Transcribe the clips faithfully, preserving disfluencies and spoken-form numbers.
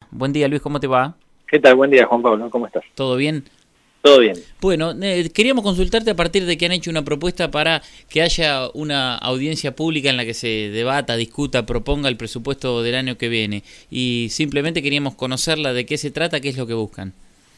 Buen día, Luis, ¿cómo te va? ¿Qué tal? Buen día, Juan Pablo, ¿cómo estás? ¿Todo bien? Todo bien. Bueno, eh, queríamos consultarte a partir de que han hecho una propuesta para que haya una audiencia pública en la que se debata, discuta, proponga el presupuesto del año que viene. Y simplemente queríamos conocerla, de qué se trata, qué es lo que buscan.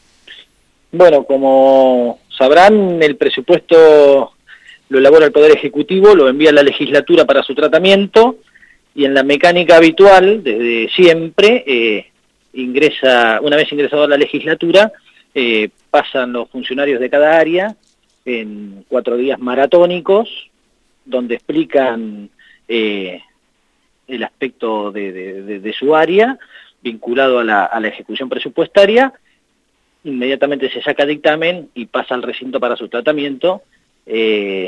Bueno, como sabrán, el presupuesto lo elabora el Poder Ejecutivo, lo envía a la legislatura para su tratamiento, y en la mecánica habitual, desde siempre, eh, ingresa, una vez ingresado a la legislatura, eh, pasan los funcionarios de cada área en cuatro días maratónicos, donde explican eh, el aspecto de, de, de, de su área, vinculado a la, a la ejecución presupuestaria. Inmediatamente se saca dictamen y pasa al recinto para su tratamiento, eh,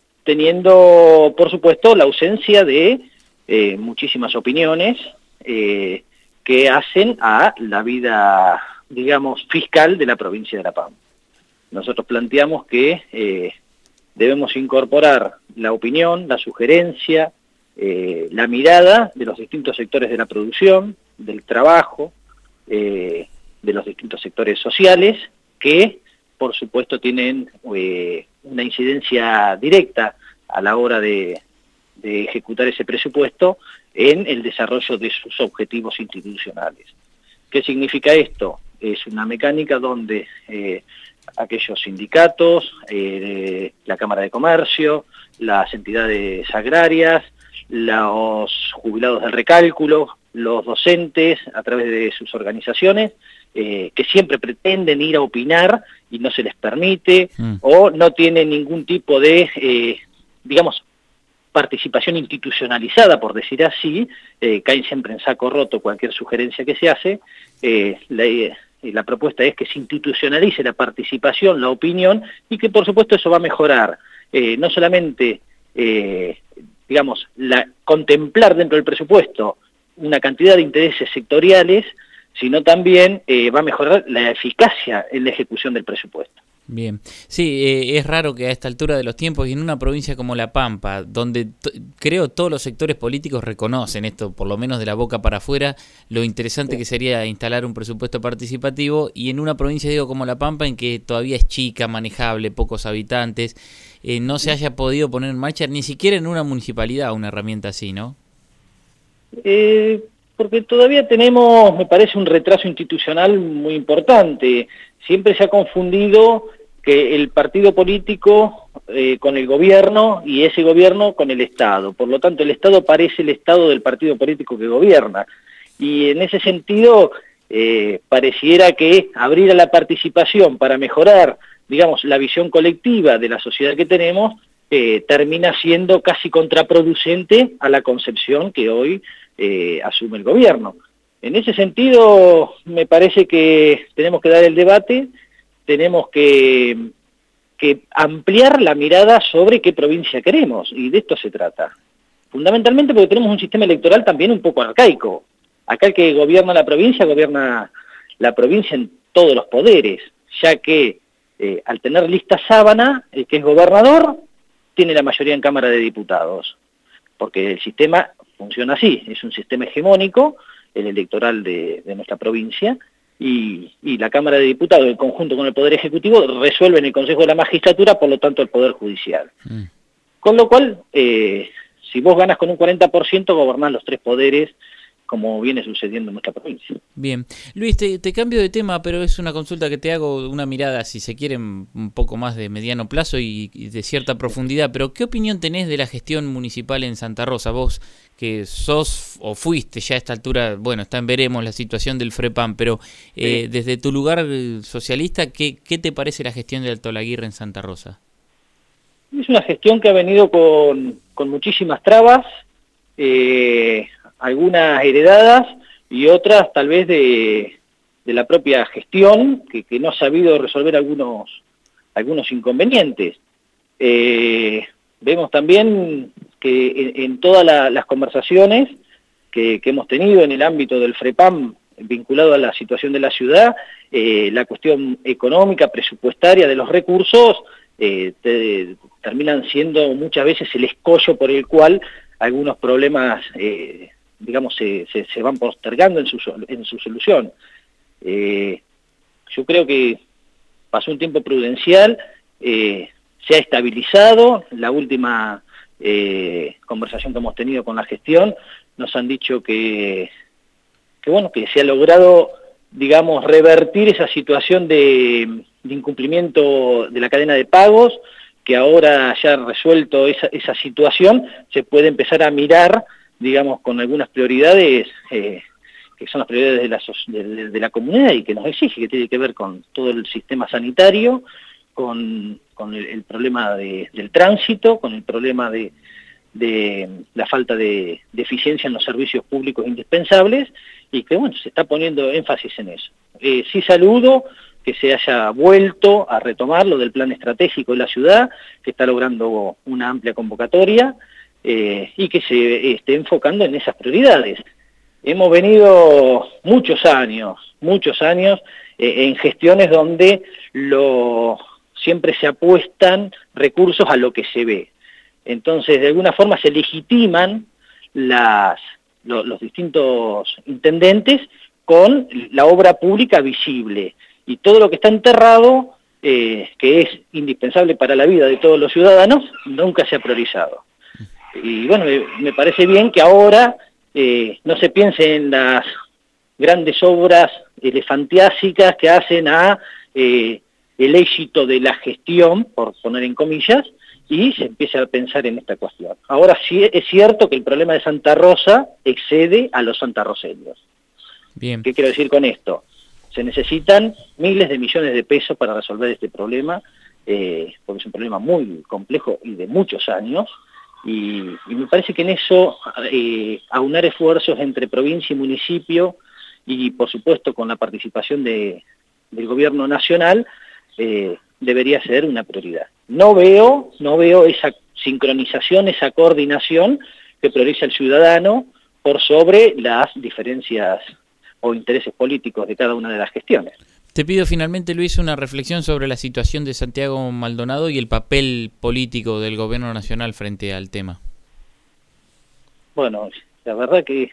teniendo, por supuesto, la ausencia de eh, muchísimas opiniones eh, que hacen a la vida, digamos, fiscal de la provincia de La Pampa. Nosotros planteamos que eh, debemos incorporar la opinión, la sugerencia, eh, la mirada de los distintos sectores de la producción, del trabajo, eh, de los distintos sectores sociales, que por supuesto tienen eh, una incidencia directa a la hora de, de ejecutar ese presupuesto en el desarrollo de sus objetivos institucionales. ¿Qué significa esto? Es una mecánica donde eh, aquellos sindicatos, eh, la Cámara de Comercio, las entidades agrarias, los jubilados del recálculo, los docentes a través de sus organizaciones, eh, que siempre pretenden ir a opinar y no se les permite, mm. o no tienen ningún tipo de, eh, digamos, participación institucionalizada, por decir así, eh, caen siempre en saco roto cualquier sugerencia que se hace. eh, la, la propuesta es que se institucionalice la participación, la opinión, y que por supuesto eso va a mejorar, eh, no solamente, eh, digamos, la, contemplar dentro del presupuesto una cantidad de intereses sectoriales, sino también eh, va a mejorar la eficacia en la ejecución del presupuesto. Bien, sí, eh, es raro que a esta altura de los tiempos y en una provincia como La Pampa, donde creo todos los sectores políticos reconocen esto, por lo menos de la boca para afuera, lo interesante sí. que sería instalar un presupuesto participativo, y en una provincia, digo, como La Pampa, en que todavía es chica, manejable, pocos habitantes, eh, no se haya podido poner en marcha ni siquiera en una municipalidad una herramienta así, ¿no? Eh, porque todavía tenemos, me parece, un retraso institucional muy importante. Siempre se ha confundido que el partido político eh, con el gobierno y ese gobierno con el Estado. Por lo tanto, el Estado parece el Estado del partido político que gobierna. Y en ese sentido, eh, pareciera que abrir a la participación para mejorar, digamos, la visión colectiva de la sociedad que tenemos, eh, termina siendo casi contraproducente a la concepción que hoy eh, asume el gobierno. En ese sentido, me parece que tenemos que dar el debate, tenemos que, que ampliar la mirada sobre qué provincia queremos, y de esto se trata. Fundamentalmente porque tenemos un sistema electoral también un poco arcaico. Acá el que gobierna la provincia, gobierna la provincia en todos los poderes, ya que eh, al tener lista sábana, el que es gobernador tiene la mayoría en Cámara de Diputados, porque el sistema funciona así, es un sistema hegemónico, el electoral de, de nuestra provincia, y, y la Cámara de Diputados, en conjunto con el Poder Ejecutivo, resuelve en el Consejo de la Magistratura, por lo tanto el Poder Judicial. Mm. Con lo cual, eh, si vos ganas con un cuarenta por ciento, gobernás los tres poderes, como viene sucediendo en nuestra provincia. Bien. Luis, te, te cambio de tema, pero es una consulta que te hago, una mirada, si se quiere, un poco más de mediano plazo y, y de cierta profundidad, pero ¿qué opinión tenés de la gestión municipal en Santa Rosa? Vos que sos o fuiste ya a esta altura, bueno, está en veremos la situación del FREPAM, pero eh, sí. desde tu lugar socialista, ¿qué, ¿qué te parece la gestión de Alto Laguirre en Santa Rosa? Es una gestión que ha venido con, con muchísimas trabas, eh, algunas heredadas y otras tal vez de, de la propia gestión, que, que no ha sabido resolver algunos, algunos inconvenientes. Eh, vemos también que en, en todas la, las conversaciones que, que hemos tenido en el ámbito del FREPAM vinculado a la situación de la ciudad, eh, la cuestión económica, presupuestaria de los recursos, eh, te, terminan siendo muchas veces el escollo por el cual algunos problemas eh, digamos, se, se, se van postergando en su, en su solución. Eh, yo creo que pasó un tiempo prudencial, eh, se ha estabilizado. La última eh, conversación que hemos tenido con la gestión nos han dicho que, que, bueno, que se ha logrado, digamos, revertir esa situación de, de incumplimiento de la cadena de pagos, que ahora ya resuelto esa, esa situación, se puede empezar a mirar, digamos, con algunas prioridades, eh, que son las prioridades de la, de, de la comunidad y que nos exige, que tiene que ver con todo el sistema sanitario, con, con el, el problema de, del tránsito, con el problema de, de la falta de, de eficiencia en los servicios públicos indispensables, y que, bueno, se está poniendo énfasis en eso. Eh, sí saludo que se haya vuelto a retomar lo del plan estratégico de la ciudad, que está logrando una amplia convocatoria, eh, y que se esté enfocando en esas prioridades. Hemos venido muchos años, muchos años, eh, en gestiones donde lo, siempre se apuestan recursos a lo que se ve. Entonces, de alguna forma se legitiman las, lo, los distintos intendentes con la obra pública visible. Y todo lo que está enterrado, eh, que es indispensable para la vida de todos los ciudadanos, nunca se ha priorizado. Y bueno, me, me parece bien que ahora eh, no se piense en las grandes obras elefantiásicas que hacen a eh, el éxito de la gestión, por poner en comillas, y se empiece a pensar en esta cuestión. Ahora sí es cierto que el problema de Santa Rosa excede a los santarroseños. Bien. ¿Qué quiero decir con esto? Se necesitan miles de millones de pesos para resolver este problema, eh, porque es un problema muy complejo y de muchos años, y, y me parece que en eso eh, aunar esfuerzos entre provincia y municipio, y por supuesto con la participación de, del gobierno nacional, eh, debería ser una prioridad. No veo, no veo esa sincronización, esa coordinación que prioriza el ciudadano por sobre las diferencias o intereses políticos de cada una de las gestiones. Te pido finalmente, Luis, una reflexión sobre la situación de Santiago Maldonado y el papel político del gobierno nacional frente al tema. Bueno, la verdad que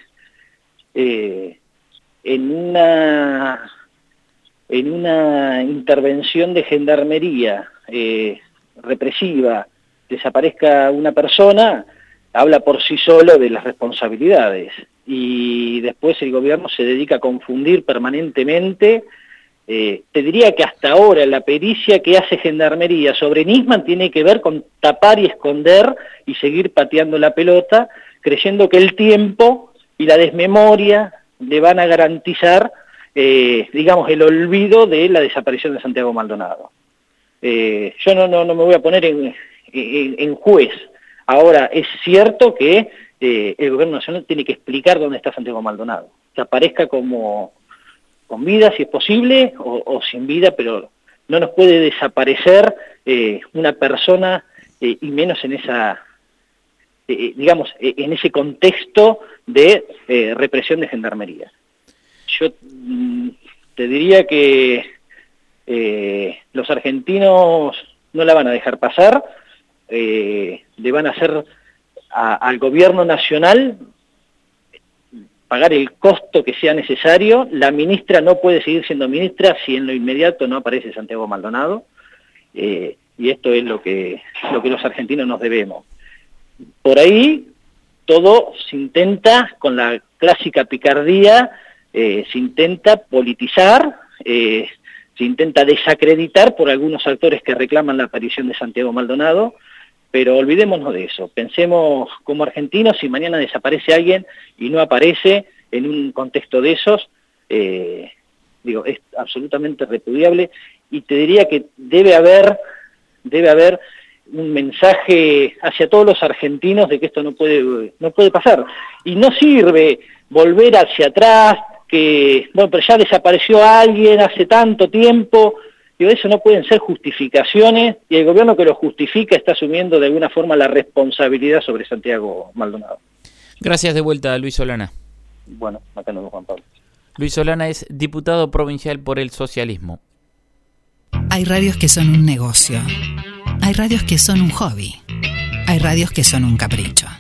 eh, en una en una intervención de gendarmería eh, represiva desaparezca una persona, habla por sí solo de las responsabilidades. Y después el gobierno se dedica a confundir permanentemente. Eh, te diría que hasta ahora la pericia que hace Gendarmería sobre Nisman tiene que ver con tapar y esconder y seguir pateando la pelota, creyendo que el tiempo y la desmemoria le van a garantizar, eh, digamos, el olvido de la desaparición de Santiago Maldonado. Eh, yo no, no, no me voy a poner en, en, en juez. Ahora, es cierto que Eh, el gobierno nacional tiene que explicar dónde está Santiago Maldonado, que aparezca como con vida si es posible o, o sin vida, pero no nos puede desaparecer eh, una persona eh, y menos en esa, eh, digamos, eh, en ese contexto de eh, represión de gendarmería. Yo mm, te diría que eh, los argentinos no la van a dejar pasar, eh, le van a hacer A, al gobierno nacional pagar el costo que sea necesario. La ministra no puede seguir siendo ministra si en lo inmediato no aparece Santiago Maldonado, eh, y esto es lo que, lo que los argentinos nos debemos. Por ahí todo se intenta, con la clásica picardía, eh, se intenta politizar, eh, se intenta desacreditar por algunos actores que reclaman la aparición de Santiago Maldonado. Pero olvidémonos de eso, pensemos como argentinos, si mañana desaparece alguien y no aparece en un contexto de esos, eh, digo, es absolutamente repudiable, y te diría que debe haber, debe haber un mensaje hacia todos los argentinos de que esto no puede, no puede pasar. Y no sirve volver hacia atrás, que, bueno, pero ya desapareció alguien hace tanto tiempo. Digo, eso no pueden ser justificaciones, y el gobierno que lo justifica está asumiendo de alguna forma la responsabilidad sobre Santiago Maldonado. Gracias de vuelta, Luis Solana. Bueno, acá nos vemos, Juan Pablo. Luis Solana es diputado provincial por el socialismo. Hay radios que son un negocio. Hay radios que son un hobby. Hay radios que son un capricho.